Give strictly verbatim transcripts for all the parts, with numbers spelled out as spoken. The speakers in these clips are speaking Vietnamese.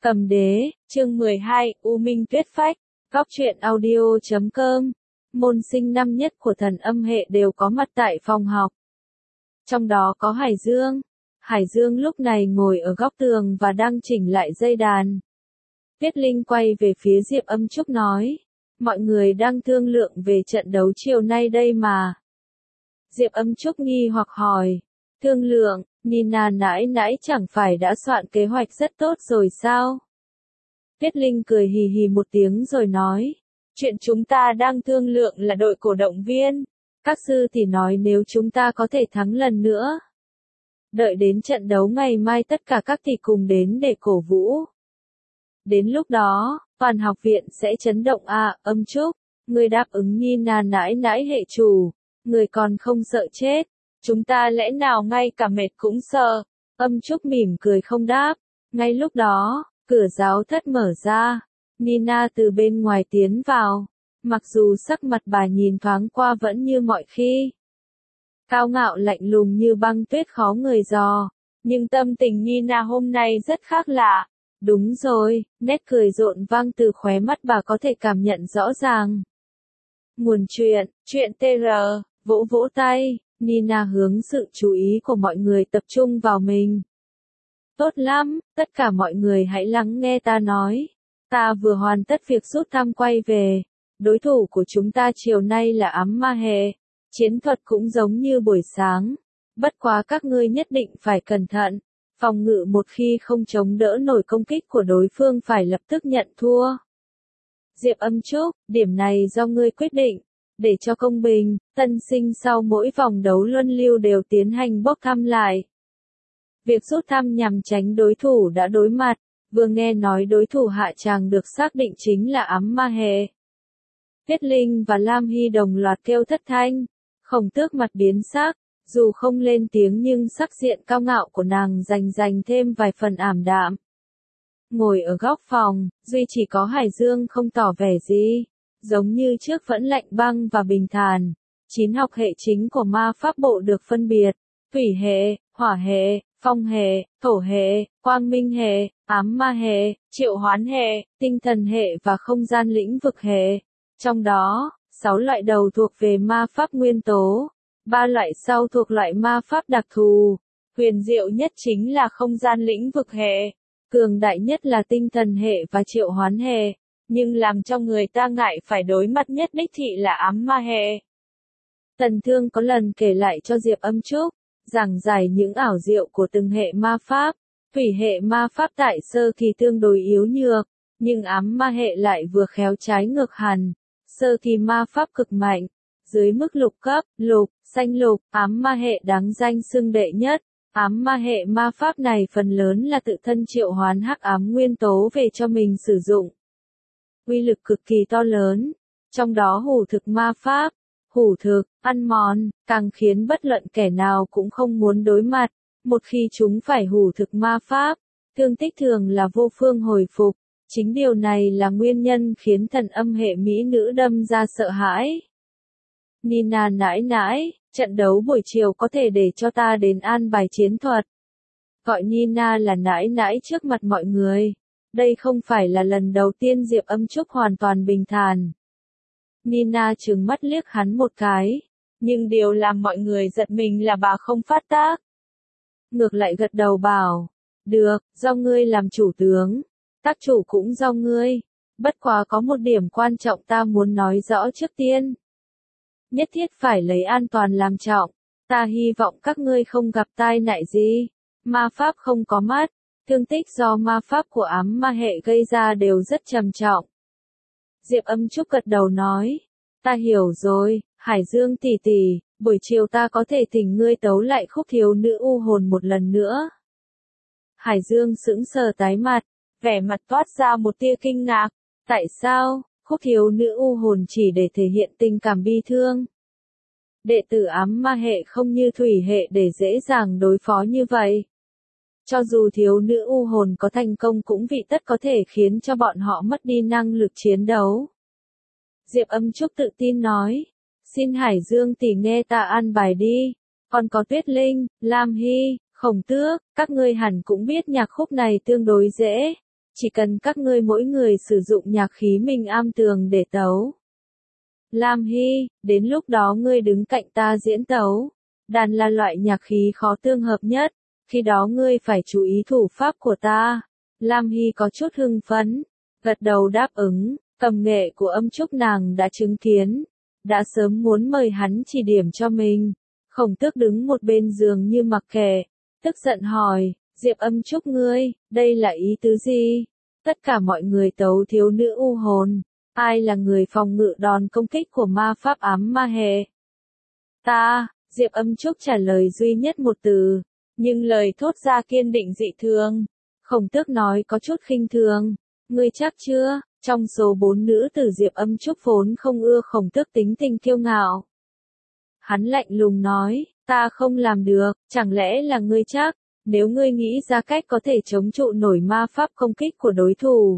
Cầm đế, chương mười hai, U Minh Tuyết Phách, góc truyện audio chấm com. Môn sinh năm nhất của thần âm hệ đều có mặt tại phòng học. Trong đó có Hải Dương. Hải Dương lúc này ngồi ở góc tường và đang chỉnh lại dây đàn. Tuyết Linh quay về phía Diệp Âm Trúc nói, mọi người đang thương lượng về trận đấu chiều nay đây mà. Diệp Âm Trúc nghi hoặc hỏi, thương lượng, Nina nãi nãi chẳng phải đã soạn kế hoạch rất tốt rồi sao? Tuyết Linh cười hì hì một tiếng rồi nói, chuyện chúng ta đang thương lượng là đội cổ động viên. Các sư thì nói nếu chúng ta có thể thắng lần nữa. Đợi đến trận đấu ngày mai tất cả các thì cùng đến để cổ vũ. Đến lúc đó, toàn học viện sẽ chấn động à, Âm Trúc, người đáp ứng Nina nãi nãi hệ chủ, người còn không sợ chết. Chúng ta lẽ nào ngay cả mệt cũng sợ? Âm Trúc mỉm cười không đáp. Ngay lúc đó, cửa giáo thất mở ra. Nina từ bên ngoài tiến vào. Mặc dù sắc mặt bà nhìn thoáng qua vẫn như mọi khi. Cao ngạo lạnh lùng như băng tuyết khó người dò. Nhưng tâm tình Nina hôm nay rất khác lạ. Đúng rồi, nét cười rộn vang từ khóe mắt bà có thể cảm nhận rõ ràng. Nguồn chuyện, chuyện tê rờ, vỗ vỗ tay. Nina hướng sự chú ý của mọi người tập trung vào mình. Tốt lắm, tất cả mọi người hãy lắng nghe ta nói. Ta vừa hoàn tất việc rút thăm quay về. Đối thủ của chúng ta chiều nay là ám ma hệ. Chiến thuật cũng giống như buổi sáng. Bất quá các ngươi nhất định phải cẩn thận. Phòng ngự một khi không chống đỡ nổi công kích của đối phương phải lập tức nhận thua. Diệp Âm Trúc, điểm này do ngươi quyết định. Để cho công bình, tân sinh sau mỗi vòng đấu luân lưu đều tiến hành bốc thăm lại. Việc rút thăm nhằm tránh đối thủ đã đối mặt, vừa nghe nói đối thủ hạ tràng được xác định chính là ám ma hệ. Tuyết Linh và Lam Hy đồng loạt kêu thất thanh, Khổng Tước mặt biến sắc, dù không lên tiếng nhưng sắc diện cao ngạo của nàng dành dành thêm vài phần ảm đạm. Ngồi ở góc phòng, duy chỉ có Hải Dương không tỏ vẻ gì. Giống như trước vẫn lạnh băng và bình thản. Chín học hệ chính của ma pháp bộ được phân biệt. Thủy hệ, hỏa hệ, phong hệ, thổ hệ, quang minh hệ, ám ma hệ, triệu hoán hệ, tinh thần hệ và không gian lĩnh vực hệ. Trong đó, sáu loại đầu thuộc về ma pháp nguyên tố. Ba loại sau thuộc loại ma pháp đặc thù. Huyền diệu nhất chính là không gian lĩnh vực hệ. Cường đại nhất là tinh thần hệ và triệu hoán hệ. Nhưng làm cho người ta ngại phải đối mặt nhất đích thị là ám ma hệ. Tần Thương có lần kể lại cho Diệp Âm Trúc, giảng giải những ảo diệu của từng hệ ma pháp. Thủy hệ ma pháp tại sơ kỳ tương đối yếu nhược, nhưng ám ma hệ lại vừa khéo trái ngược hẳn. Sơ kỳ ma pháp cực mạnh, dưới mức lục cấp, lục, xanh lục, ám ma hệ đáng danh xưng đệ nhất. Ám ma hệ ma pháp này phần lớn là tự thân triệu hoán hắc ám nguyên tố về cho mình sử dụng. Uy lực cực kỳ to lớn, trong đó hủ thực ma pháp, hủ thực, ăn mòn, càng khiến bất luận kẻ nào cũng không muốn đối mặt. Một khi chúng phải hủ thực ma pháp, thương tích thường là vô phương hồi phục. Chính điều này là nguyên nhân khiến thần âm hệ mỹ nữ đâm ra sợ hãi. Nina nãi nãi, trận đấu buổi chiều có thể để cho ta đến an bài chiến thuật. Gọi Nina là nãi nãi trước mặt mọi người. Đây không phải là lần đầu tiên Diệp Âm Trúc hoàn toàn bình thản. Nina trừng mắt liếc hắn một cái. Nhưng điều làm mọi người giật mình là bà không phát tác. Ngược lại gật đầu bảo. Được, do ngươi làm chủ tướng. Tác chủ cũng do ngươi. Bất quá có một điểm quan trọng ta muốn nói rõ trước tiên. Nhất thiết phải lấy an toàn làm trọng. Ta hy vọng các ngươi không gặp tai nạn gì. Ma pháp không có mắt. Thương tích do ma pháp của ám ma hệ gây ra đều rất trầm trọng. Diệp Âm Trúc gật đầu nói. Ta hiểu rồi, Hải Dương tỷ tỷ, buổi chiều ta có thể thỉnh ngươi tấu lại khúc thiếu nữ u hồn một lần nữa. Hải Dương sững sờ tái mặt, vẻ mặt toát ra một tia kinh ngạc. Tại sao, khúc thiếu nữ u hồn chỉ để thể hiện tình cảm bi thương? Đệ tử ám ma hệ không như thủy hệ để dễ dàng đối phó như vậy. Cho dù thiếu nữ u hồn có thành công cũng vị tất có thể khiến cho bọn họ mất đi năng lực chiến đấu. Diệp Âm Trúc tự tin nói. Xin Hải Dương tỷ nghe ta an bài đi. Còn có Tuyết Linh, Lam Hy, Khổng Tước, các ngươi hẳn cũng biết nhạc khúc này tương đối dễ. chỉ cần các ngươi mỗi người sử dụng nhạc khí minh am tường để tấu. Lam Hy, đến lúc đó ngươi đứng cạnh ta diễn tấu. Đàn là loại nhạc khí khó tương hợp nhất, khi đó ngươi phải chú ý thủ pháp của ta. Lam Hy có chút hưng phấn, gật đầu đáp ứng, cầm nghệ của âm trúc nàng đã chứng kiến, đã sớm muốn mời hắn chỉ điểm cho mình. Khổng Tước đứng một bên giường như mặc kệ, tức giận hỏi, Diệp Âm Trúc ngươi, đây là ý tứ gì? Tất cả mọi người tấu thiếu nữ u hồn, ai là người phòng ngự đòn công kích của ma pháp ám ma hệ? Ta, Diệp Âm Trúc trả lời duy nhất một từ, nhưng lời thốt ra kiên định dị thường. Khổng Tước nói có chút khinh thường, ngươi chắc chưa? Trong số bốn nữ tử Diệp Âm Trúc vốn không ưa Khổng Tước tính tình kiêu ngạo. Hắn lạnh lùng nói, ta không làm được, chẳng lẽ là ngươi chắc, nếu ngươi nghĩ ra cách có thể chống trụ nổi ma pháp công kích của đối thủ.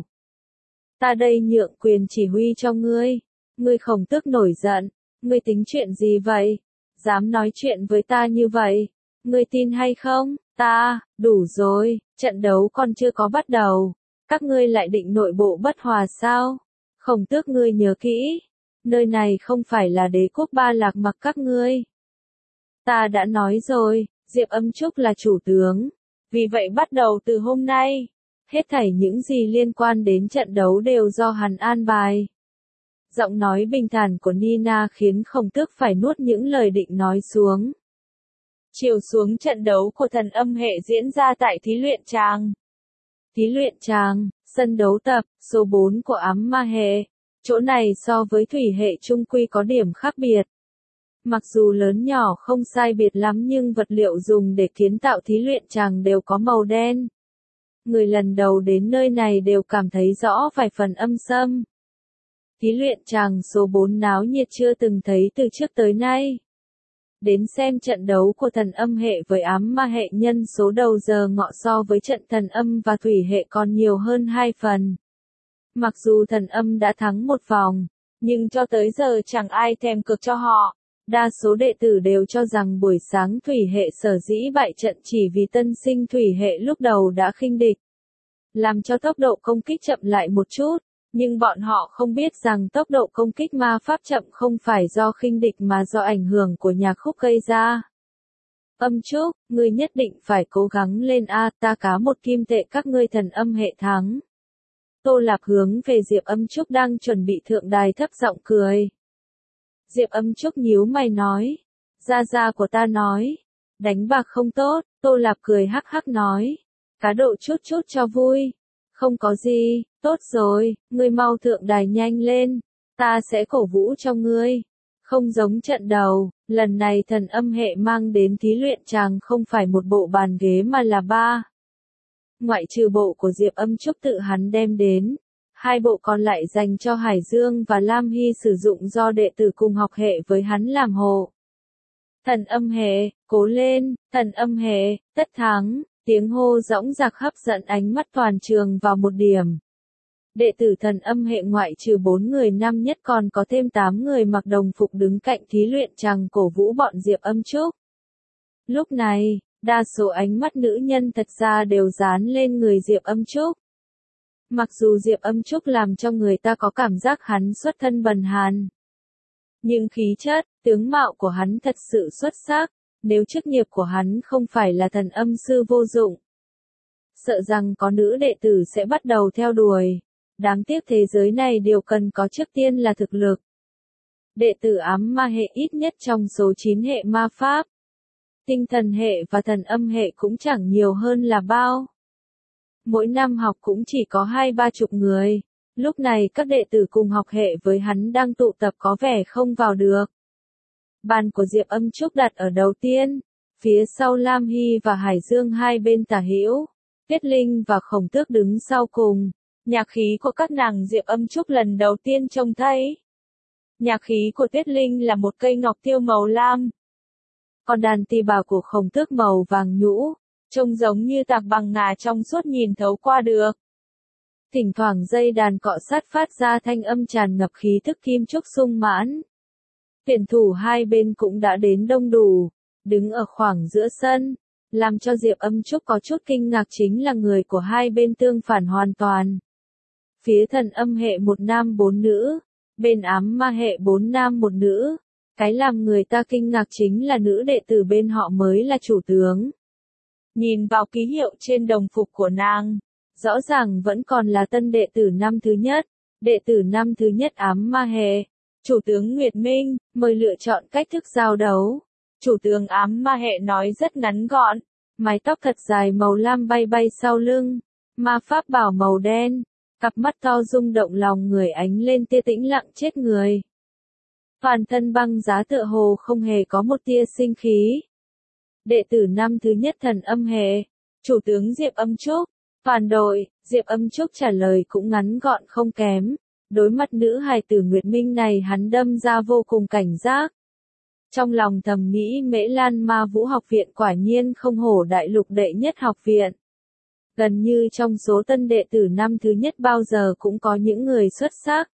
Ta đây nhượng quyền chỉ huy cho ngươi. Ngươi Khổng Tước nổi giận, ngươi tính chuyện gì vậy? Dám nói chuyện với ta như vậy? Ngươi tin hay không? Ta, đủ rồi, trận đấu còn chưa có bắt đầu. Các ngươi lại định nội bộ bất hòa sao? Khổng Tước ngươi nhớ kỹ, nơi này không phải là đế quốc Ba Lạc Mặc các ngươi. Ta đã nói rồi, Diệp Âm Trúc là chủ tướng. Vì vậy bắt đầu từ hôm nay, hết thảy những gì liên quan đến trận đấu đều do hắn an bài. Giọng nói bình thản của Nina khiến Khổng Tước phải nuốt những lời định nói xuống. Chiều xuống trận đấu của thần âm hệ diễn ra tại thí luyện tràng. Thí luyện tràng, sân đấu tập, số bốn của ám ma hệ. Chỗ này so với thủy hệ trung quy có điểm khác biệt. Mặc dù lớn nhỏ không sai biệt lắm nhưng vật liệu dùng để kiến tạo thí luyện tràng đều có màu đen. Người lần đầu đến nơi này đều cảm thấy rõ vài phần âm sâm. Thí luyện tràng số bốn náo nhiệt chưa từng thấy từ trước tới nay. Đến xem trận đấu của thần âm hệ với ám ma hệ nhân số đầu giờ ngọ so với trận thần âm và thủy hệ còn nhiều hơn hai phần. Mặc dù thần âm đã thắng một vòng, nhưng cho tới giờ chẳng ai thèm cược cho họ. Đa số đệ tử đều cho rằng buổi sáng thủy hệ sở dĩ bại trận chỉ vì tân sinh thủy hệ lúc đầu đã khinh địch, làm cho tốc độ công kích chậm lại một chút, nhưng bọn họ không biết rằng tốc độ công kích ma pháp chậm không phải do khinh địch mà do ảnh hưởng của nhạc khúc gây ra. Âm Trúc, ngươi nhất định phải cố gắng lên a, ta cá một kim tệ các ngươi thần âm hệ thắng. Tô Lạp hướng về Diệp Âm Trúc đang chuẩn bị thượng đài thấp giọng cười. Diệp Âm Trúc nhíu mày nói, gia gia của ta nói, đánh bạc không tốt. Tô Lạp cười hắc hắc nói, cá độ chút chút cho vui. Không có gì, tốt rồi, ngươi mau thượng đài nhanh lên, ta sẽ cổ vũ cho ngươi. Không giống trận đầu, lần này thần âm hệ mang đến thí luyện tràng không phải một bộ bàn ghế mà là ba. Ngoại trừ bộ của Diệp Âm Trúc tự hắn đem đến, hai bộ còn lại dành cho Hải Dương và Lam Hy sử dụng do đệ tử cùng học hệ với hắn làm hộ. Thần âm hệ, cố lên, thần âm hệ, tất thắng, tiếng hô dõng dạc hấp dẫn ánh mắt toàn trường vào một điểm. Đệ tử thần âm hệ ngoại trừ bốn người nam nhất còn có thêm tám người mặc đồng phục đứng cạnh thí luyện tràng cổ vũ bọn Diệp Âm Trúc. Lúc này, đa số ánh mắt nữ nhân thật ra đều dán lên người Diệp Âm Trúc. Mặc dù Diệp Âm Trúc làm cho người ta có cảm giác hắn xuất thân bần hàn, nhưng khí chất, tướng mạo của hắn thật sự xuất sắc, nếu chức nghiệp của hắn không phải là thần âm sư vô dụng. Sợ rằng có nữ đệ tử sẽ bắt đầu theo đuổi. Đáng tiếc thế giới này điều cần có trước tiên là thực lực. Đệ tử ám ma hệ ít nhất trong số chín hệ ma pháp. Tinh thần hệ và thần âm hệ cũng chẳng nhiều hơn là bao. Mỗi năm học cũng chỉ có hai ba chục người. Lúc này các đệ tử cùng học hệ với hắn đang tụ tập có vẻ không vào được. Bàn của Diệp Âm Trúc đặt ở đầu tiên, phía sau Lam Hy và Hải Dương hai bên tả hữu, Tuyết Linh và Khổng Tước đứng sau cùng. Nhạc khí của các nàng Diệp Âm Trúc lần đầu tiên trông thấy. Nhạc khí của Tuyết Linh là một cây ngọc tiêu màu lam. Còn đàn tỳ bà của Khổng Tước màu vàng nhũ, trông giống như tạc bằng ngà trong suốt nhìn thấu qua được. Thỉnh thoảng dây đàn cọ sát phát ra thanh âm tràn ngập khí thức kim trúc sung mãn. Tuyển thủ hai bên cũng đã đến đông đủ, đứng ở khoảng giữa sân. Làm cho Diệp Âm Trúc có chút kinh ngạc chính là người của hai bên tương phản hoàn toàn. Phía thần âm hệ một nam bốn nữ, bên ám ma hệ bốn nam một nữ. Cái làm người ta kinh ngạc chính là nữ đệ tử bên họ mới là chủ tướng. Nhìn vào ký hiệu trên đồng phục của nàng, rõ ràng vẫn còn là tân đệ tử năm thứ nhất, đệ tử năm thứ nhất ám ma hệ. Chủ tướng Nguyệt Minh, mời lựa chọn cách thức giao đấu. Chủ tướng ám ma hệ nói rất ngắn gọn, mái tóc thật dài màu lam bay bay sau lưng, ma pháp bảo màu đen, cặp mắt to rung động lòng người ánh lên tia tĩnh lặng chết người. Toàn thân băng giá tựa hồ không hề có một tia sinh khí. Đệ tử năm thứ nhất thần âm hệ, chủ tướng Diệp Âm Trúc, toàn đội, Diệp Âm Trúc trả lời cũng ngắn gọn không kém. Đối mặt nữ hài tử Nguyệt Minh này hắn đâm ra vô cùng cảnh giác. Trong lòng thầm nghĩ Mễ Lan Ma Vũ học viện quả nhiên không hổ đại lục đệ nhất học viện. Gần như trong số tân đệ tử năm thứ nhất bao giờ cũng có những người xuất sắc.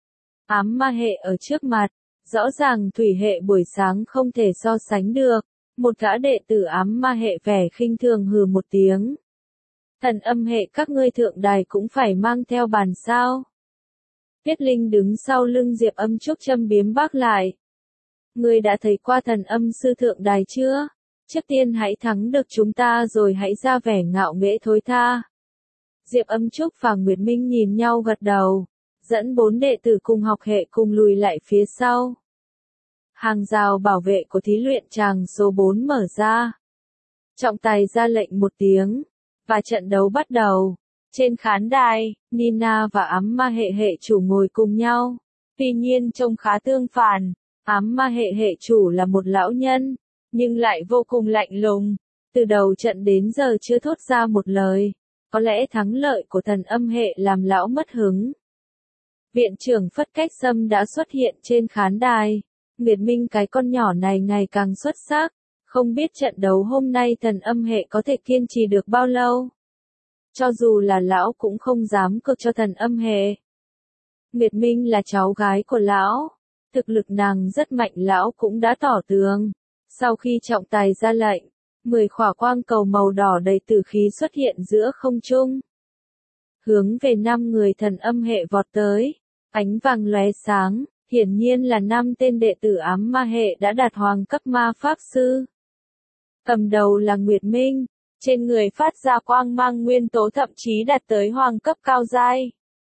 Ám ma hệ ở trước mặt, rõ ràng thủy hệ buổi sáng không thể so sánh được. Một gã đệ tử ám ma hệ vẻ khinh thường hừ một tiếng. Thần âm hệ các ngươi thượng đài cũng phải mang theo bàn sao. Tiết Linh đứng sau lưng Diệp Âm Trúc châm biếm bác lại. Ngươi đã thấy qua thần âm sư thượng đài chưa? Trước tiên hãy thắng được chúng ta rồi hãy ra vẻ ngạo nghễ thối tha. Diệp Âm Trúc và Nguyệt Minh nhìn nhau gật đầu, dẫn bốn đệ tử cùng học hệ cùng lùi lại phía sau. Hàng rào bảo vệ của thí luyện tràng số bốn mở ra. Trọng tài ra lệnh một tiếng, và trận đấu bắt đầu. Trên khán đài, Nina và ám ma hệ hệ chủ ngồi cùng nhau. Tuy nhiên trông khá tương phản, ám ma hệ hệ chủ là một lão nhân, nhưng lại vô cùng lạnh lùng. Từ đầu trận đến giờ chưa thốt ra một lời. Có lẽ thắng lợi của thần âm hệ làm lão mất hứng. Viện trưởng Phất Cách Sâm đã xuất hiện trên khán đài. Nguyệt Minh cái con nhỏ này ngày càng xuất sắc. Không biết trận đấu hôm nay thần âm hệ có thể kiên trì được bao lâu. Cho dù là lão cũng không dám cược cho thần âm hệ. Nguyệt Minh là cháu gái của lão. Thực lực nàng rất mạnh lão cũng đã tỏ tường. Sau khi trọng tài ra lệnh, mười khỏa quang cầu màu đỏ đầy tử khí xuất hiện giữa không trung. Hướng về năm người thần âm hệ vọt tới. Ánh vàng lóe sáng, hiển nhiên là năm tên đệ tử ám ma hệ đã đạt hoàng cấp ma pháp sư. Cầm đầu là Nguyệt Minh. Trên người phát ra quang mang nguyên tố thậm chí đạt tới hoàng cấp cao giai.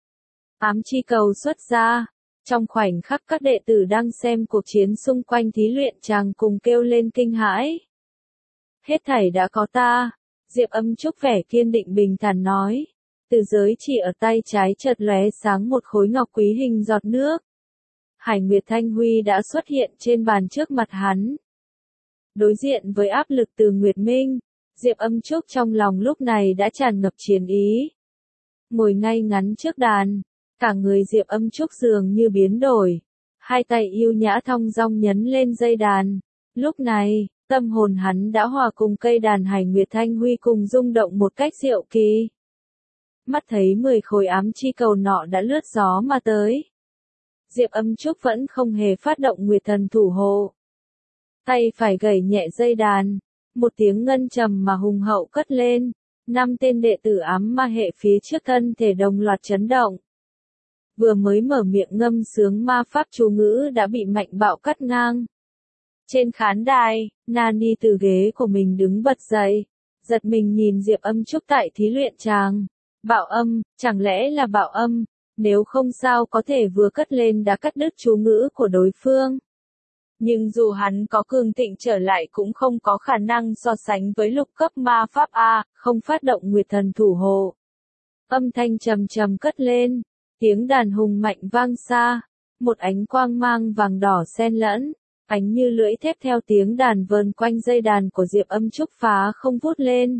Ám chi cầu xuất ra. Trong khoảnh khắc các đệ tử đang xem cuộc chiến xung quanh thí luyện tràng cùng kêu lên kinh hãi. Hết thảy đã có ta. Diệp Âm Trúc vẻ kiên định bình thản nói. Từ giới chỉ ở tay trái chợt lóe sáng một khối ngọc quý hình giọt nước. Hải Nguyệt Thanh Huy đã xuất hiện trên bàn trước mặt hắn. Đối diện với áp lực từ Nguyệt Minh, Diệp Âm Trúc trong lòng lúc này đã tràn ngập chiến ý. Ngồi ngay ngắn trước đàn, cả người Diệp Âm Trúc dường như biến đổi. Hai tay yêu nhã thong dong nhấn lên dây đàn. Lúc này, tâm hồn hắn đã hòa cùng cây đàn Hải Nguyệt Thanh Huy cùng rung động một cách diệu kỳ. Mắt thấy mười khối ám chi cầu nọ đã lướt gió mà tới. Diệp Âm Trúc vẫn không hề phát động Nguyệt Thần thủ hộ. Tay phải gảy nhẹ dây đàn. Một tiếng ngân trầm mà hùng hậu cất lên. Năm tên đệ tử ám ma hệ phía trước thân thể đồng loạt chấn động. Vừa mới mở miệng ngâm sướng ma pháp chú ngữ đã bị mạnh bạo cắt ngang. Trên khán đài, Nani từ ghế của mình đứng bật dậy. Giật mình nhìn Diệp Âm Trúc tại thí luyện tràng. Bạo âm, chẳng lẽ là bạo âm? Nếu không sao có thể vừa cất lên đã cắt đứt chú ngữ của đối phương. Nhưng dù hắn có cường thịnh trở lại cũng không có khả năng so sánh với lục cấp ma pháp A, không phát động Nguyệt Thần thủ hộ. Âm thanh trầm trầm cất lên, tiếng đàn hùng mạnh vang xa, một ánh quang mang vàng đỏ xen lẫn, ánh như lưỡi thép theo tiếng đàn vờn quanh dây đàn của Diệp Âm Trúc phá không vút lên.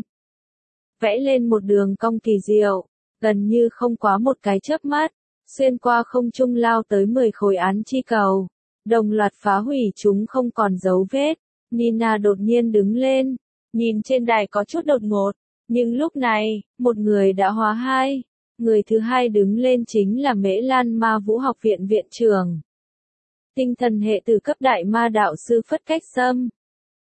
Vẽ lên một đường cong kỳ diệu, gần như không quá một cái chớp mắt, xuyên qua không trung lao tới mười khối án chi cầu. Đồng loạt phá hủy chúng không còn dấu vết. Nina đột nhiên đứng lên, nhìn trên đài có chút đột ngột, nhưng lúc này, một người đã hóa hai. Người thứ hai đứng lên chính là Mễ Lan Ma Vũ học viện viện trưởng. Tinh thần hệ từ cấp đại ma đạo sư Phất Cách Sâm.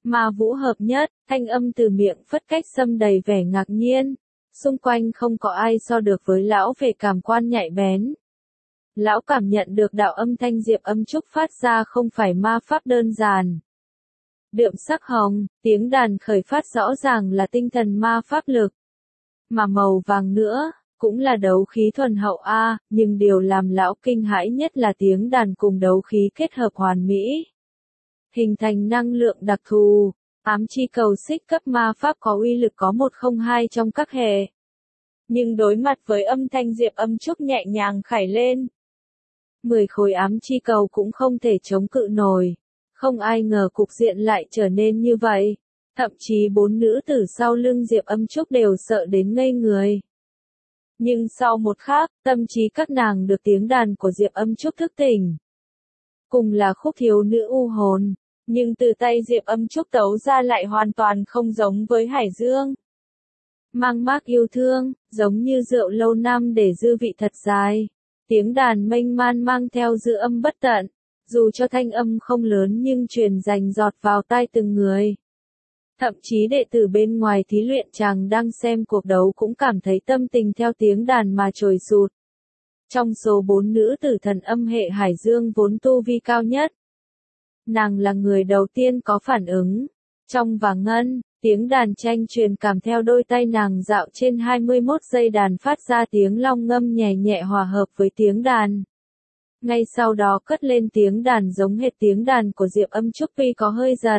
Ma vũ hợp nhất, thanh âm từ miệng phất cách xâm đầy vẻ ngạc nhiên. Xung quanh không có ai so được với lão về cảm quan nhạy bén. Lão cảm nhận được đạo âm thanh Diệp Âm Trúc phát ra không phải ma pháp đơn giản. Đượm sắc hồng, tiếng đàn khởi phát rõ ràng là tinh thần ma pháp lực. Mà màu vàng nữa, cũng là đấu khí thuần hậu A, nhưng điều làm lão kinh hãi nhất là tiếng đàn cùng đấu khí kết hợp hoàn mỹ. Hình thành năng lượng đặc thù, ám chi cầu xích cấp ma pháp có uy lực có một không hai trong các hệ. Nhưng đối mặt với âm thanh Diệp Âm Trúc nhẹ nhàng khải lên, mười khối ám chi cầu cũng không thể chống cự nổi. Không ai ngờ cục diện lại trở nên như vậy. Thậm chí bốn nữ tử sau lưng Diệp Âm Trúc đều sợ đến ngây người. Nhưng sau một khắc, tâm trí các nàng được tiếng đàn của Diệp Âm Trúc thức tỉnh. Cùng là khúc thiếu nữ u hồn, nhưng từ tay Diệp Âm Trúc tấu ra lại hoàn toàn không giống với Hải Dương. Mang mác yêu thương, giống như rượu lâu năm để dư vị thật dài. Tiếng đàn mênh man mang theo dư âm bất tận, dù cho thanh âm không lớn nhưng truyền rành giọt vào tai từng người. Thậm chí đệ tử bên ngoài thí luyện chàng đang xem cuộc đấu cũng cảm thấy tâm tình theo tiếng đàn mà trồi sụt. Trong số bốn nữ tử thần âm hệ Hải Dương vốn tu vi cao nhất, nàng là người đầu tiên có phản ứng. Trong và ngân, tiếng đàn tranh truyền cảm theo đôi tay nàng dạo trên hai mươi mốt dây đàn phát ra tiếng long ngâm nhẹ nhẹ hòa hợp với tiếng đàn. Ngay sau đó cất lên tiếng đàn giống hệt tiếng đàn của Diệp Âm Trúc tuy có hơi giật.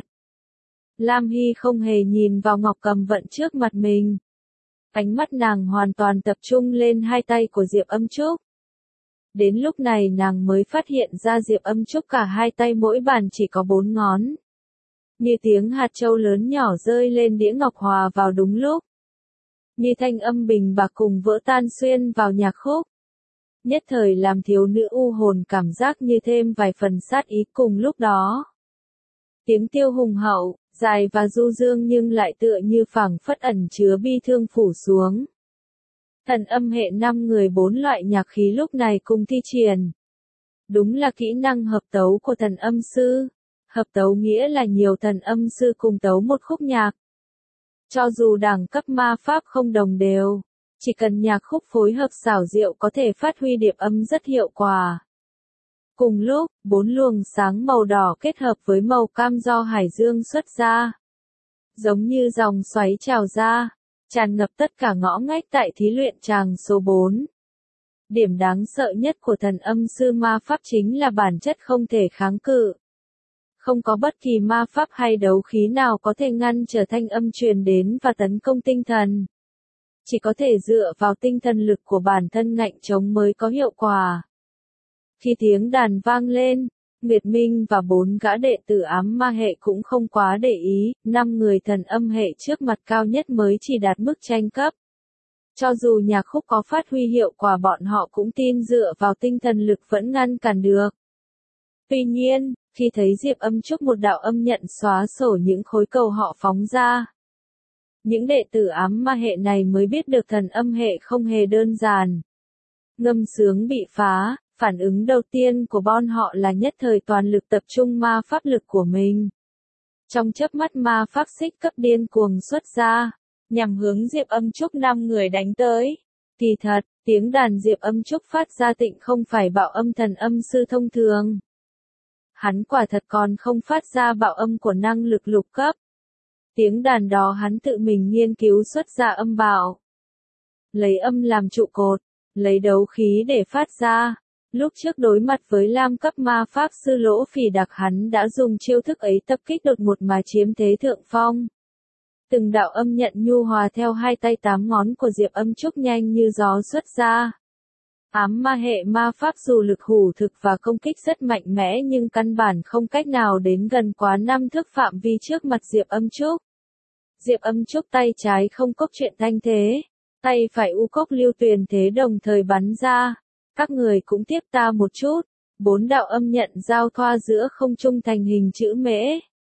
Lam Hy không hề nhìn vào ngọc cầm vận trước mặt mình. Ánh mắt nàng hoàn toàn tập trung lên hai tay của Diệp Âm Trúc. Đến lúc này nàng mới phát hiện ra Diệp Âm Trúc cả hai tay mỗi bàn chỉ có bốn ngón. Như tiếng hạt châu lớn nhỏ rơi lên đĩa ngọc hòa vào đúng lúc. Như thanh âm bình bạc cùng vỡ tan xuyên vào nhạc khúc. Nhất thời làm thiếu nữ u hồn cảm giác như thêm vài phần sát ý cùng lúc đó. Tiếng tiêu hùng hậu, dài và du dương nhưng lại tựa như phảng phất ẩn chứa bi thương phủ xuống. Thần âm hệ năm người bốn loại nhạc khí lúc này cùng thi triển. Đúng là kỹ năng hợp tấu của thần âm sư. Hợp tấu nghĩa là nhiều thần âm sư cùng tấu một khúc nhạc. Cho dù đẳng cấp ma pháp không đồng đều, chỉ cần nhạc khúc phối hợp xảo diệu có thể phát huy điệp âm rất hiệu quả. Cùng lúc, bốn luồng sáng màu đỏ kết hợp với màu cam do Hải Dương xuất ra. Giống như dòng xoáy trào ra, tràn ngập tất cả ngõ ngách tại thí luyện tràng số bốn. Điểm đáng sợ nhất của thần âm sư ma pháp chính là bản chất không thể kháng cự. Không có bất kỳ ma pháp hay đấu khí nào có thể ngăn trở thanh âm truyền đến và tấn công tinh thần. Chỉ có thể dựa vào tinh thần lực của bản thân ngạnh chống mới có hiệu quả. Khi tiếng đàn vang lên, Nguyệt Minh và bốn gã đệ tử ám ma hệ cũng không quá để ý, năm người thần âm hệ trước mặt cao nhất mới chỉ đạt mức tranh cấp. Cho dù nhạc khúc có phát huy hiệu quả bọn họ cũng tin dựa vào tinh thần lực vẫn ngăn cản được. Tuy nhiên, khi thấy Diệp Âm Trúc một đạo âm nhận xóa sổ những khối cầu họ phóng ra, những đệ tử ám ma hệ này mới biết được thần âm hệ không hề đơn giản. Ngâm sướng bị phá, phản ứng đầu tiên của bọn họ là nhất thời toàn lực tập trung ma pháp lực của mình. Trong chớp mắt ma pháp xích cấp điên cuồng xuất ra, nhằm hướng Diệp Âm Trúc năm người đánh tới. Kỳ thật, tiếng đàn Diệp Âm Trúc phát ra tịnh không phải bạo âm thần âm sư thông thường. Hắn quả thật còn không phát ra bạo âm của năng lực lục cấp. Tiếng đàn đó hắn tự mình nghiên cứu xuất ra âm bạo. Lấy âm làm trụ cột, lấy đấu khí để phát ra. Lúc trước đối mặt với lam cấp ma pháp sư Lỗ Phỉ Đặc hắn đã dùng chiêu thức ấy tập kích đột một mà chiếm thế thượng phong. Từng đạo âm nhận nhu hòa theo hai tay tám ngón của Diệp Âm Trúc nhanh như gió xuất ra. Ám ma hệ ma pháp dù lực hủ thực và công kích rất mạnh mẽ nhưng căn bản không cách nào đến gần quá năm thước phạm vi trước mặt Diệp Âm Trúc. Diệp Âm Trúc tay trái không cốc chuyện thanh thế, tay phải u cốc lưu tuyền thế đồng thời bắn ra. Các người cũng tiếp ta một chút. Bốn đạo âm nhận giao thoa giữa không trung thành hình chữ mễ.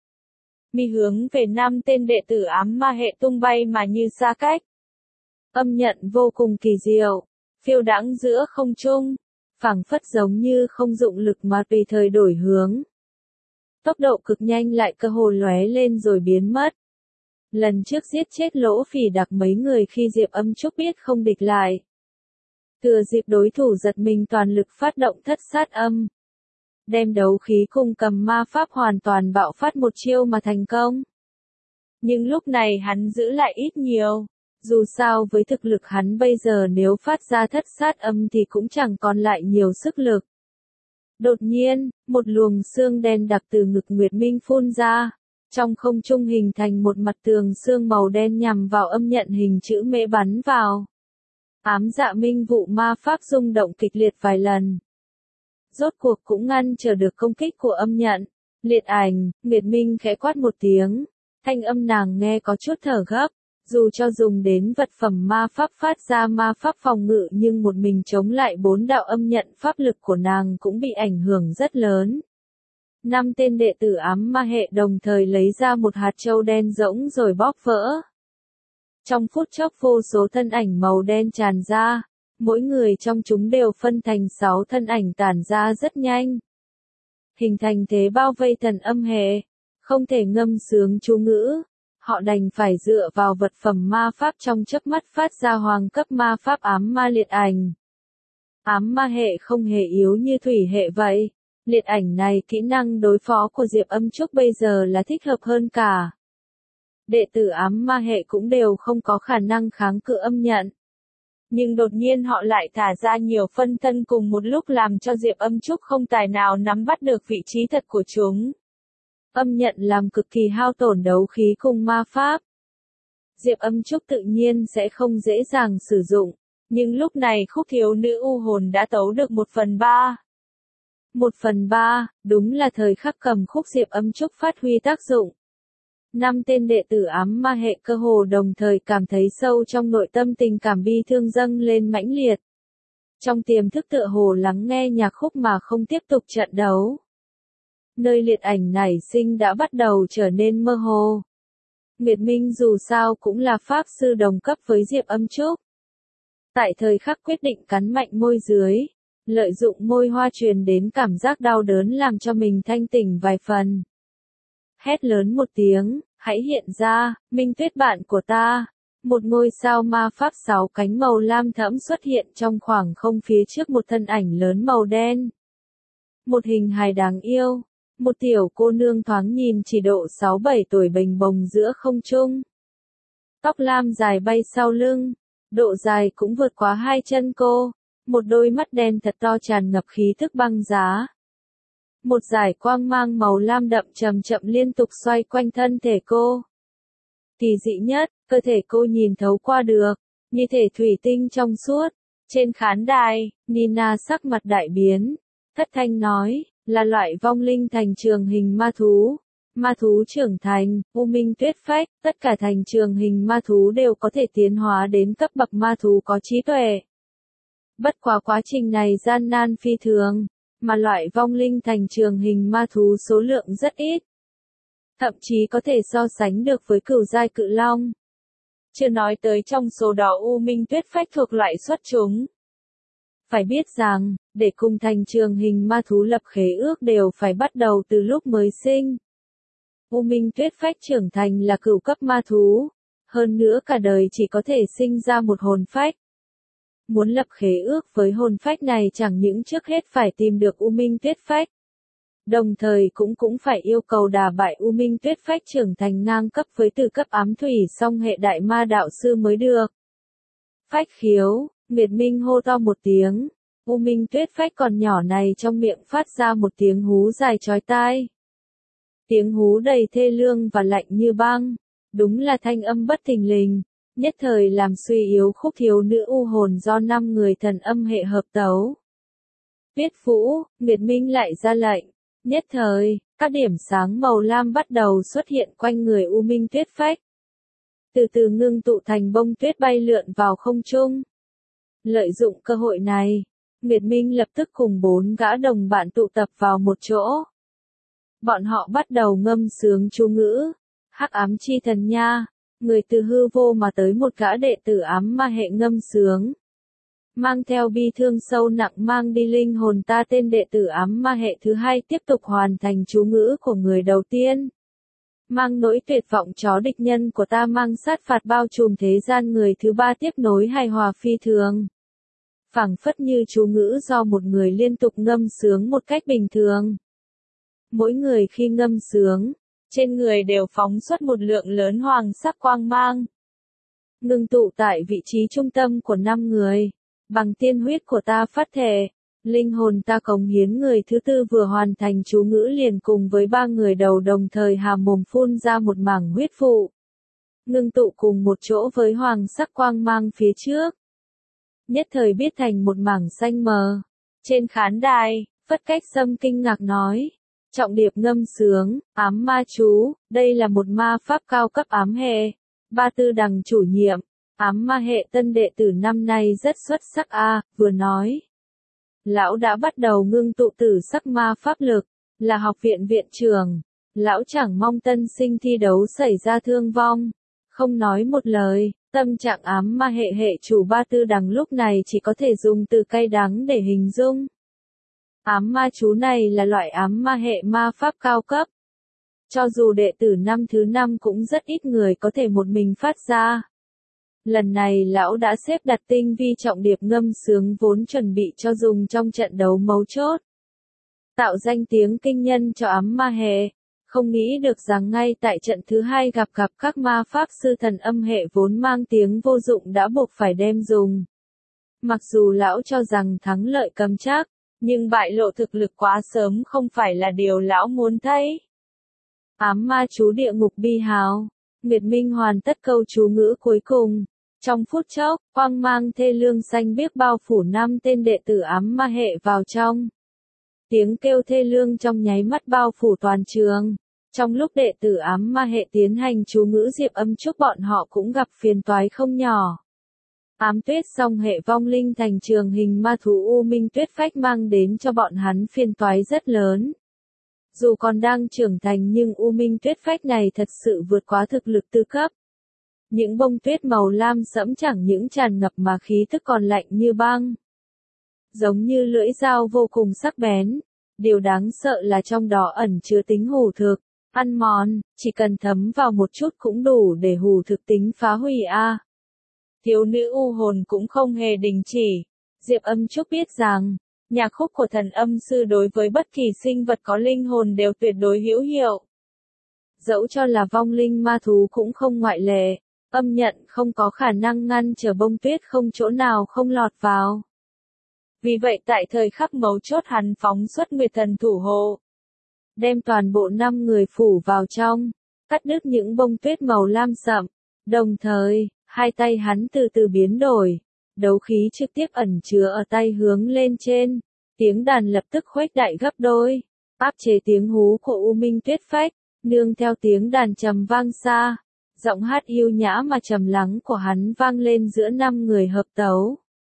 Mi hướng về năm tên đệ tử ám ma hệ tung bay mà như xa cách. Âm nhận vô cùng kỳ diệu, phiêu đãng giữa không trung, phảng phất giống như không dụng lực mà tùy thời đổi hướng. Tốc độ cực nhanh lại cơ hồ lóe lên rồi biến mất. Lần trước giết chết Lỗ Phỉ Đặc mấy người khi Diệp Âm Trúc biết không địch lại. Thừa dịp đối thủ giật mình toàn lực phát động thất sát âm. Đem đấu khí cùng cầm ma pháp hoàn toàn bạo phát một chiêu mà thành công. Nhưng lúc này hắn giữ lại ít nhiều. Dù sao với thực lực hắn bây giờ nếu phát ra thất sát âm thì cũng chẳng còn lại nhiều sức lực. Đột nhiên, một luồng xương đen đặc từ ngực Nguyệt Minh phun ra. Trong không trung hình thành một mặt tường xương màu đen nhằm vào âm nhận hình chữ mễ bắn vào. Ám dạ minh vụ ma pháp rung động kịch liệt vài lần. Rốt cuộc cũng ngăn trở được công kích của âm nhận. Liệt ảnh, Nguyệt Minh khẽ quát một tiếng. Thanh âm nàng nghe có chút thở gấp. Dù cho dùng đến vật phẩm ma pháp phát ra ma pháp phòng ngự nhưng một mình chống lại bốn đạo âm nhận pháp lực của nàng cũng bị ảnh hưởng rất lớn. Năm tên đệ tử ám ma hệ đồng thời lấy ra một hạt châu đen rỗng rồi bóp vỡ. Trong phút chốc vô số thân ảnh màu đen tràn ra, mỗi người trong chúng đều phân thành sáu thân ảnh tản ra rất nhanh. Hình thành thế bao vây thần âm hệ, không thể ngâm sướng chú ngữ, họ đành phải dựa vào vật phẩm ma pháp trong chớp mắt phát ra hoàng cấp ma pháp ám ma liệt ảnh. Ám ma hệ không hề yếu như thủy hệ vậy. Liệt ảnh này kỹ năng đối phó của Diệp Âm Trúc bây giờ là thích hợp hơn cả. Đệ tử ám ma hệ cũng đều không có khả năng kháng cự âm nhận. Nhưng đột nhiên họ lại thả ra nhiều phân thân cùng một lúc làm cho Diệp Âm Trúc không tài nào nắm bắt được vị trí thật của chúng. Âm nhận làm cực kỳ hao tổn đấu khí cùng ma pháp. Diệp Âm Trúc tự nhiên sẽ không dễ dàng sử dụng, nhưng lúc này khúc thiếu nữ u hồn đã tấu được một phần ba. Một phần ba, đúng là thời khắc cầm khúc Diệp Âm Trúc phát huy tác dụng. Năm tên đệ tử ám ma hệ cơ hồ đồng thời cảm thấy sâu trong nội tâm tình cảm bi thương dâng lên mãnh liệt. Trong tiềm thức tựa hồ lắng nghe nhạc khúc mà không tiếp tục trận đấu. Nơi liệt ảnh nảy sinh đã bắt đầu trở nên mơ hồ. Nguyệt Minh dù sao cũng là pháp sư đồng cấp với Diệp Âm Trúc. Tại thời khắc quyết định cắn mạnh môi dưới, lợi dụng môi hoa truyền đến cảm giác đau đớn làm cho mình thanh tỉnh vài phần. Hét lớn một tiếng, hãy hiện ra, Minh Tuyết bạn của ta. Một ngôi sao ma pháp sáu cánh màu lam thẫm xuất hiện trong khoảng không phía trước một thân ảnh lớn màu đen. Một hình hài đáng yêu, một tiểu cô nương thoáng nhìn chỉ độ sáu bảy tuổi bềnh bồng giữa không trung. Tóc lam dài bay sau lưng, độ dài cũng vượt quá hai chân cô, một đôi mắt đen thật to tràn ngập khí thức băng giá. Một dải quang mang màu lam đậm chậm chậm liên tục xoay quanh thân thể cô. Kỳ dị nhất, cơ thể cô nhìn thấu qua được, như thể thủy tinh trong suốt. Trên khán đài, Nina sắc mặt đại biến, thất thanh nói, là loại vong linh thành trường hình ma thú. Ma thú trưởng thành, U Minh Tuyết Phách, tất cả thành trường hình ma thú đều có thể tiến hóa đến cấp bậc ma thú có trí tuệ. Bất quá quá trình này gian nan phi thường, mà loại vong linh thành trường hình ma thú số lượng rất ít. Thậm chí có thể so sánh được với cửu giai cự long. Chưa nói tới trong số đó U Minh Tuyết Phách thuộc loại xuất chúng. Phải biết rằng, để cùng thành trường hình ma thú lập khế ước đều phải bắt đầu từ lúc mới sinh. U Minh Tuyết Phách trưởng thành là cửu cấp ma thú, hơn nữa cả đời chỉ có thể sinh ra một hồn phách. Muốn lập khế ước với hồn phách này chẳng những trước hết phải tìm được U Minh Tuyết Phách, đồng thời cũng cũng phải yêu cầu đả bại U Minh Tuyết Phách trưởng thành ngang cấp với từ cấp ám thủy song hệ đại ma đạo sư mới được. Phách khiếu, Nguyệt Minh hô to một tiếng, U Minh Tuyết Phách còn nhỏ này trong miệng phát ra một tiếng hú dài chói tai. Tiếng hú đầy thê lương và lạnh như băng, đúng là thanh âm bất thình lình, nhất thời làm suy yếu khúc thiếu nữ u hồn do năm người thần âm hệ hợp tấu. Viết Vũ, Nguyệt Minh lại ra lệnh, nhất thời, các điểm sáng màu lam bắt đầu xuất hiện quanh người U Minh Tuyết Phách. Từ từ ngưng tụ thành bông tuyết bay lượn vào không trung. Lợi dụng cơ hội này, Nguyệt Minh lập tức cùng bốn gã đồng bạn tụ tập vào một chỗ. Bọn họ bắt đầu ngâm sướng chú ngữ, hắc ám chi thần nha, người từ hư vô mà tới một gã đệ tử ám ma hệ ngâm sướng. mang theo bi thương sâu nặng mang đi linh hồn ta. Tên đệ tử ám ma hệ thứ hai tiếp tục hoàn thành chú ngữ của người đầu tiên. Mang nỗi tuyệt vọng chó địch nhân của ta mang sát phạt bao trùm thế gian. Người thứ ba tiếp nối hài hòa phi thường. Phảng phất như chú ngữ do một người liên tục ngâm sướng một cách bình thường. Mỗi người khi ngâm sướng, trên người đều phóng xuất một lượng lớn hoàng sắc quang mang. Ngưng tụ tại vị trí trung tâm của năm người. Bằng tiên huyết của ta phát thệ, linh hồn ta cống hiến. Người thứ tư vừa hoàn thành chú ngữ liền cùng với ba người đầu đồng thời há mồm phun ra một mảng huyết vụ. Ngưng tụ cùng một chỗ với hoàng sắc quang mang phía trước. Nhất thời biết thành một mảng xanh mờ. Trên khán đài, Phất Cách Sâm kinh ngạc nói. Trọng điệp ngâm sướng, ám ma chú, đây là một ma pháp cao cấp ám hệ. Ba Tư Đằng chủ nhiệm, ám ma hệ tân đệ tử năm nay rất xuất sắc a. À, vừa nói. Lão đã bắt đầu ngưng tụ tử sắc ma pháp lực, là học viện viện trưởng. Lão chẳng mong tân sinh thi đấu xảy ra thương vong. Không nói một lời, tâm trạng ám ma hệ hệ chủ Ba Tư Đằng lúc này chỉ có thể dùng từ cay đắng để hình dung. Ám ma chú này là loại ám ma hệ ma pháp cao cấp. Cho dù đệ tử năm thứ năm cũng rất ít người có thể một mình phát ra. Lần này lão đã xếp đặt tinh vi trọng điệp ngâm sướng vốn chuẩn bị cho dùng trong trận đấu mấu chốt. Tạo danh tiếng kinh nhân cho ám ma hệ. Không nghĩ được rằng ngay tại trận thứ hai gặp gặp các ma pháp sư thần âm hệ vốn mang tiếng vô dụng đã buộc phải đem dùng. Mặc dù lão cho rằng thắng lợi cầm chắc, nhưng bại lộ thực lực quá sớm không phải là điều lão muốn thấy. Ám ma chú địa ngục bi hào. Nguyệt Minh hoàn tất câu chú ngữ cuối cùng. Trong phút chốc, quang mang thê lương xanh biếc bao phủ năm tên đệ tử ám ma hệ vào trong. Tiếng kêu thê lương trong nháy mắt bao phủ toàn trường. Trong lúc đệ tử ám ma hệ tiến hành chú ngữ diệp âm trúc bọn họ cũng gặp phiền toái không nhỏ. Ám tuyết song hệ vong linh thành trường hình ma thú U Minh Tuyết Phách mang đến cho bọn hắn phiền toái rất lớn. Dù còn đang trưởng thành nhưng U Minh Tuyết Phách này thật sự vượt quá thực lực tư cấp. Những bông tuyết màu lam sẫm chẳng những tràn ngập mà khí tức còn lạnh như băng. Giống như lưỡi dao vô cùng sắc bén. Điều đáng sợ là trong đó ẩn chứa tính hủ thực, ăn mòn, chỉ cần thấm vào một chút cũng đủ để hủ thực tính phá hủy a. À. Thiếu nữ u hồn cũng không hề đình chỉ. Diệp Âm Trúc biết rằng, nhạc khúc của thần âm sư đối với bất kỳ sinh vật có linh hồn đều tuyệt đối hữu hiệu. Dẫu cho là vong linh ma thú cũng không ngoại lệ, âm nhận không có khả năng ngăn trở bông tuyết không chỗ nào không lọt vào. Vì vậy tại thời khắc mấu chốt hắn phóng xuất Nguyệt Thần thủ hộ. Đem toàn bộ năm người phủ vào trong, cắt đứt những bông tuyết màu lam sậm. Đồng thời, hai tay hắn từ từ biến đổi. Đấu khí trực tiếp ẩn chứa ở tay hướng lên trên. Tiếng đàn lập tức khuếch đại gấp đôi. Áp chế tiếng hú của U Minh Tuyết Phách, nương theo tiếng đàn trầm vang xa. Giọng hát yêu nhã mà trầm lắng của hắn vang lên giữa năm người hợp tấu.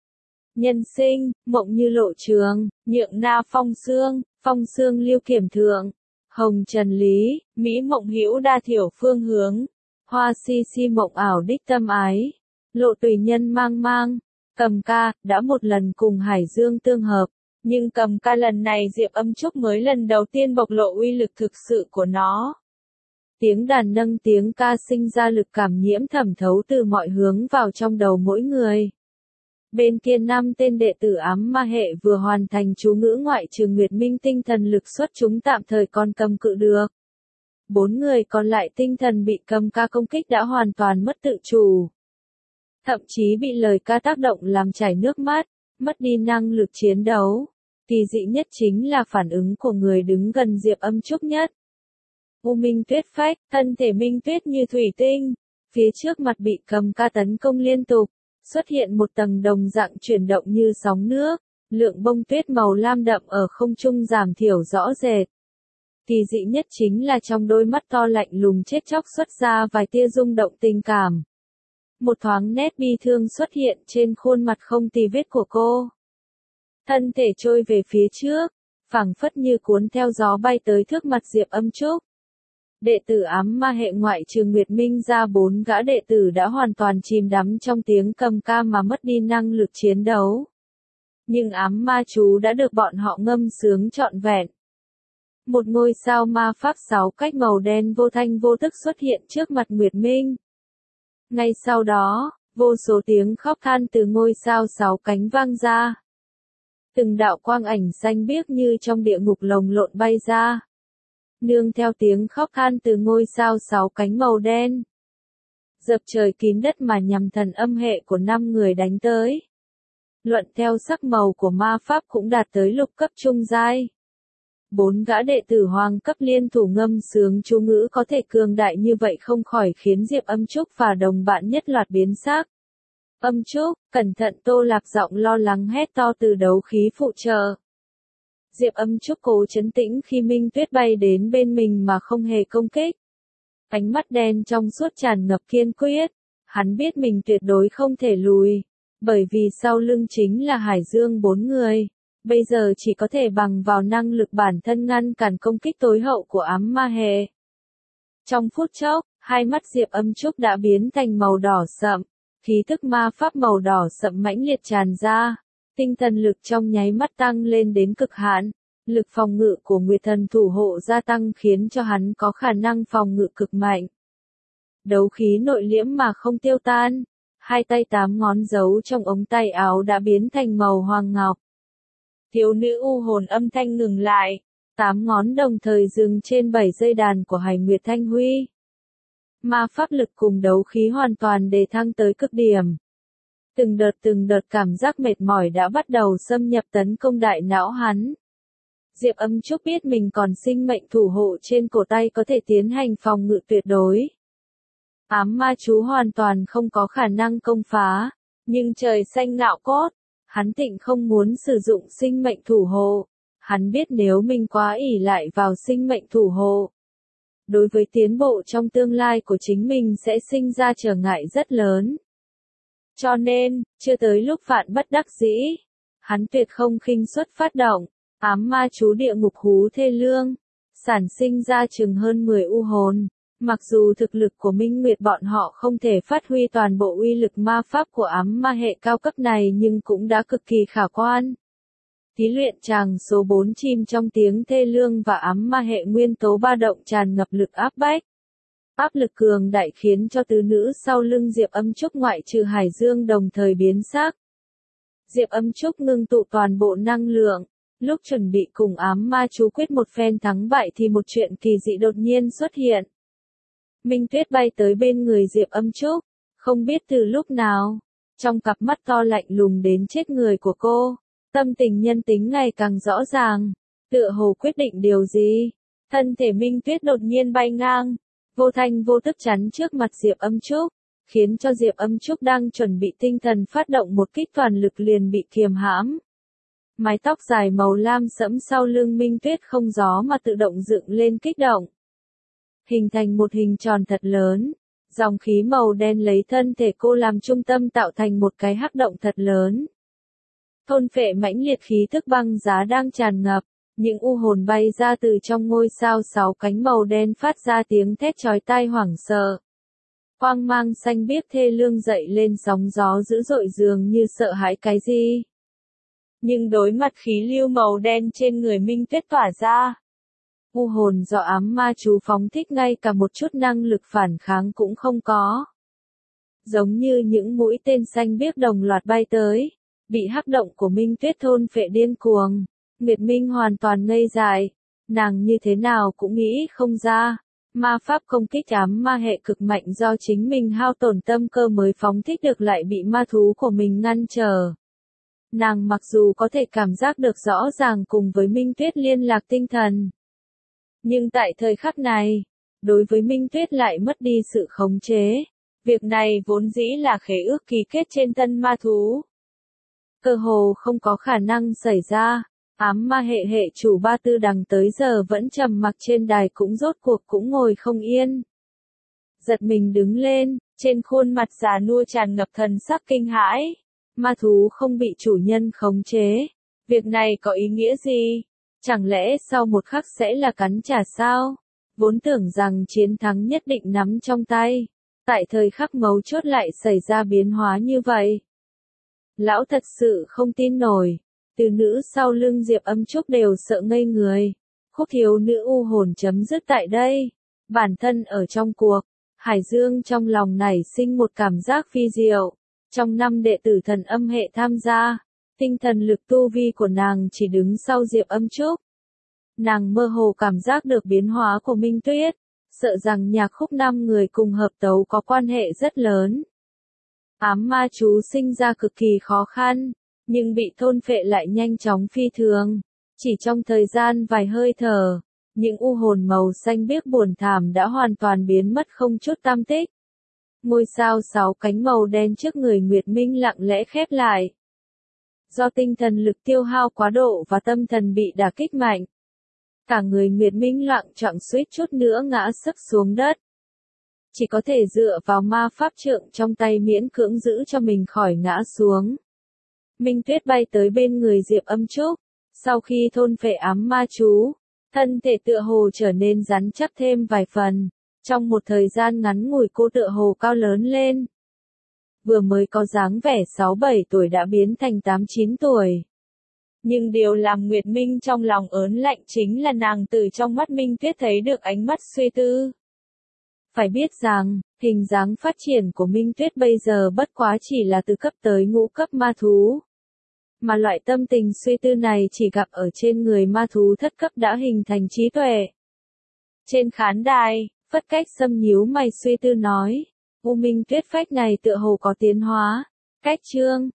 Nhân sinh, mộng như lộ trường, nhượng na phong xương, phong xương lưu kiểm thượng, hồng trần lý, mỹ mộng hữu đa thiểu phương hướng, hoa si si mộng ảo đích tâm ái, lộ tùy nhân mang mang, cầm ca, đã một lần cùng Hải Dương tương hợp, nhưng cầm ca lần này Diệp Âm Trúc mới lần đầu tiên bộc lộ uy lực thực sự của nó. Tiếng đàn nâng tiếng ca sinh ra lực cảm nhiễm thẩm thấu từ mọi hướng vào trong đầu mỗi người. Bên kia năm tên đệ tử ám ma hệ vừa hoàn thành chú ngữ ngoại trừ Nguyệt Minh tinh thần lực xuất chúng tạm thời còn cầm cự được. Bốn người còn lại tinh thần bị cầm ca công kích đã hoàn toàn mất tự chủ. Thậm chí bị lời ca tác động làm chảy nước mắt, mất đi năng lực chiến đấu. Kỳ dị nhất chính là phản ứng của người đứng gần Diệp Âm Trúc nhất. U Minh Tuyết Phách, thân thể minh tuyết như thủy tinh, phía trước mặt bị cầm ca tấn công liên tục. Xuất hiện một tầng đồng dạng chuyển động như sóng nước, lượng bông tuyết màu lam đậm ở không trung giảm thiểu rõ rệt. Kỳ dị nhất chính là trong đôi mắt to lạnh lùng chết chóc xuất ra vài tia rung động tình cảm. Một thoáng nét bi thương xuất hiện trên khuôn mặt không tì vết của cô. Thân thể trôi về phía trước, phảng phất như cuốn theo gió bay tới trước mặt Diệp Âm Trúc. đệ tử ám ma hệ ngoại trừ Nguyệt Minh ra bốn gã đệ tử đã hoàn toàn chìm đắm trong tiếng cầm ca mà mất đi năng lực chiến đấu. Nhưng ám ma chú đã được bọn họ ngâm sướng trọn vẹn. Một ngôi sao ma pháp sáu cách màu đen vô thanh vô tức xuất hiện trước mặt Nguyệt Minh. Ngay sau đó, vô số tiếng khóc than từ ngôi sao sáu cánh vang ra. Từng đạo quang ảnh xanh biếc như trong địa ngục lồng lộn bay ra. Nương theo tiếng khóc than từ ngôi sao sáu cánh màu đen. Dập trời kín đất mà nhằm thần âm hệ của năm người đánh tới. Luận theo sắc màu của ma pháp cũng đạt tới lục cấp trung giai. Bốn gã đệ tử hoàng cấp liên thủ ngâm sướng chú ngữ có thể cường đại như vậy không khỏi khiến Diệp Âm Trúc và đồng bạn nhất loạt biến sắc. Âm Trúc, cẩn thận, Tô Lạp giọng lo lắng hét to từ đấu khí phụ trợ. Diệp Âm Trúc cố trấn tĩnh khi Minh Tuyết bay đến bên mình mà không hề công kích. Ánh mắt đen trong suốt tràn ngập kiên quyết. Hắn biết mình tuyệt đối không thể lùi. Bởi vì sau lưng chính là Hải Dương bốn người. Bây giờ chỉ có thể bằng vào năng lực bản thân ngăn cản công kích tối hậu của ám ma hệ. Trong phút chốc, hai mắt Diệp Âm Trúc đã biến thành màu đỏ sậm. Khí thức ma pháp màu đỏ sậm mãnh liệt tràn ra. Tinh thần lực trong nháy mắt tăng lên đến cực hạn. Lực phòng ngự của Nguyệt Thần thủ hộ gia tăng khiến cho hắn có khả năng phòng ngự cực mạnh. Đấu khí nội liễm mà không tiêu tan. Hai tay tám ngón giấu trong ống tay áo đã biến thành màu hoàng ngọc. Thiếu nữ u hồn âm thanh ngừng lại. Tám ngón đồng thời dừng trên bảy dây đàn của Hải Nguyệt Thanh Huy. Ma pháp lực cùng đấu khí hoàn toàn đề thăng tới cực điểm. Từng đợt từng đợt cảm giác mệt mỏi đã bắt đầu xâm nhập tấn công đại não hắn. Diệp Âm Trúc biết mình còn sinh mệnh thủ hộ trên cổ tay có thể tiến hành phòng ngự tuyệt đối. Ám ma chú hoàn toàn không có khả năng công phá, nhưng trời xanh ngạo cốt, hắn tịnh không muốn sử dụng sinh mệnh thủ hộ. Hắn biết nếu mình quá ỷ lại vào sinh mệnh thủ hộ, đối với tiến bộ trong tương lai của chính mình sẽ sinh ra trở ngại rất lớn. Cho nên, chưa tới lúc vạn bất đắc dĩ, hắn tuyệt không khinh suất phát động, ám ma chú địa ngục hú thê lương, sản sinh ra chừng hơn mười u hồn. Mặc dù thực lực của Minh Nguyệt bọn họ không thể phát huy toàn bộ uy lực ma pháp của ám ma hệ cao cấp này nhưng cũng đã cực kỳ khả quan. Thí luyện tràng số bốn chìm trong tiếng thê lương và ám ma hệ nguyên tố ba động tràn ngập lực áp bách. Áp lực cường đại khiến cho tứ nữ sau lưng Diệp Âm Trúc ngoại trừ Hải Dương đồng thời biến sắc. Diệp Âm Trúc ngưng tụ toàn bộ năng lượng. Lúc chuẩn bị cùng ám ma chú quyết một phen thắng bại thì một chuyện kỳ dị đột nhiên xuất hiện. Minh Tuyết bay tới bên người Diệp Âm Trúc, không biết từ lúc nào, trong cặp mắt to lạnh lùng đến chết người của cô, tâm tình nhân tính ngày càng rõ ràng, tựa hồ quyết định điều gì. Thân thể Minh Tuyết đột nhiên bay ngang, vô thanh vô tức chắn trước mặt Diệp Âm Trúc, khiến cho Diệp Âm Trúc đang chuẩn bị tinh thần phát động một kích toàn lực liền bị kiềm hãm. Mái tóc dài màu lam sẫm sau lưng Minh Tuyết không gió mà tự động dựng lên kích động. Hình thành một hình tròn thật lớn, dòng khí màu đen lấy thân thể cô làm trung tâm tạo thành một cái hắc động thật lớn. Thôn phệ mãnh liệt khí thức băng giá đang tràn ngập, những u hồn bay ra từ trong ngôi sao sáu cánh màu đen phát ra tiếng thét chói tai hoảng sợ. Quang mang xanh biếc thê lương dậy lên sóng gió dữ dội dường như sợ hãi cái gì. Nhưng đối mặt khí lưu màu đen trên người Minh Tuyết tỏa ra, u hồn do ám ma chú phóng thích ngay cả một chút năng lực phản kháng cũng không có. Giống như những mũi tên xanh biếc đồng loạt bay tới, bị hắc động của Minh Tuyết thôn phệ điên cuồng. Nguyệt Minh hoàn toàn ngây dại, nàng như thế nào cũng nghĩ không ra. Ma pháp công kích ám ma hệ cực mạnh do chính mình hao tổn tâm cơ mới phóng thích được lại bị ma thú của mình ngăn trở. Nàng mặc dù có thể cảm giác được rõ ràng cùng với Minh Tuyết liên lạc tinh thần, nhưng tại thời khắc này, đối với Minh Tuyết lại mất đi sự khống chế. Việc này vốn dĩ là khế ước ký kết trên thân ma thú, cơ hồ không có khả năng xảy ra. Ám ma hệ hệ chủ Ba Tư Đằng tới giờ vẫn trầm mặc trên đài cũng rốt cuộc cũng ngồi không yên. Giật mình đứng lên, trên khuôn mặt già nua tràn ngập thần sắc kinh hãi. Ma thú không bị chủ nhân khống chế. Việc này có ý nghĩa gì? Chẳng lẽ sau một khắc sẽ là cắn trả sao? vốn tưởng rằng chiến thắng nhất định nắm trong tay, tại thời khắc mấu chốt lại xảy ra biến hóa như vậy. Lão thật sự không tin nổi, từ nữ sau lưng Diệp Âm Trúc đều sợ ngây người. Khúc thiếu nữ u hồn chấm dứt tại đây. Bản thân ở trong cuộc, Hải Dương trong lòng nảy sinh một cảm giác phi diệu. Trong năm đệ tử thần âm hệ tham gia, tinh thần lực tu vi của nàng chỉ đứng sau Diệp Âm Trúc. Nàng mơ hồ cảm giác được biến hóa của Minh Tuyết, sợ rằng nhạc khúc năm người cùng hợp tấu có quan hệ rất lớn. Ám ma chú sinh ra cực kỳ khó khăn, nhưng bị thôn phệ lại nhanh chóng phi thường. Chỉ trong thời gian vài hơi thở, những u hồn màu xanh biếc buồn thảm đã hoàn toàn biến mất không chút tăm tích. Ngôi sao sáu cánh màu đen trước người Nguyệt Minh lặng lẽ khép lại. Do tinh thần lực tiêu hao quá độ và tâm thần bị đả kích mạnh, cả người Nguyệt Minh loạng choạng suýt chút nữa ngã sấp xuống đất. Chỉ có thể dựa vào ma pháp trượng trong tay miễn cưỡng giữ cho mình khỏi ngã xuống. Minh Tuyết bay tới bên người Diệp Âm Trúc, sau khi thôn phệ ám ma chú, thân thể tựa hồ trở nên rắn chắc thêm vài phần, trong một thời gian ngắn ngủi cô tựa hồ cao lớn lên. Vừa mới có dáng vẻ sáu bảy tuổi đã biến thành tám chín tuổi. Nhưng điều làm Nguyệt Minh trong lòng ớn lạnh chính là nàng từ trong mắt Minh Tuyết thấy được ánh mắt suy tư. Phải biết rằng, hình dáng phát triển của Minh Tuyết bây giờ bất quá chỉ là từ cấp tới ngũ cấp ma thú. Mà loại tâm tình suy tư này chỉ gặp ở trên người ma thú thất cấp đã hình thành trí tuệ. Trên khán đài, Phất Cách Sâm nhíu mày suy tư nói, U Minh Tuyết phách này tựa hồ có tiến hóa. Cách chương,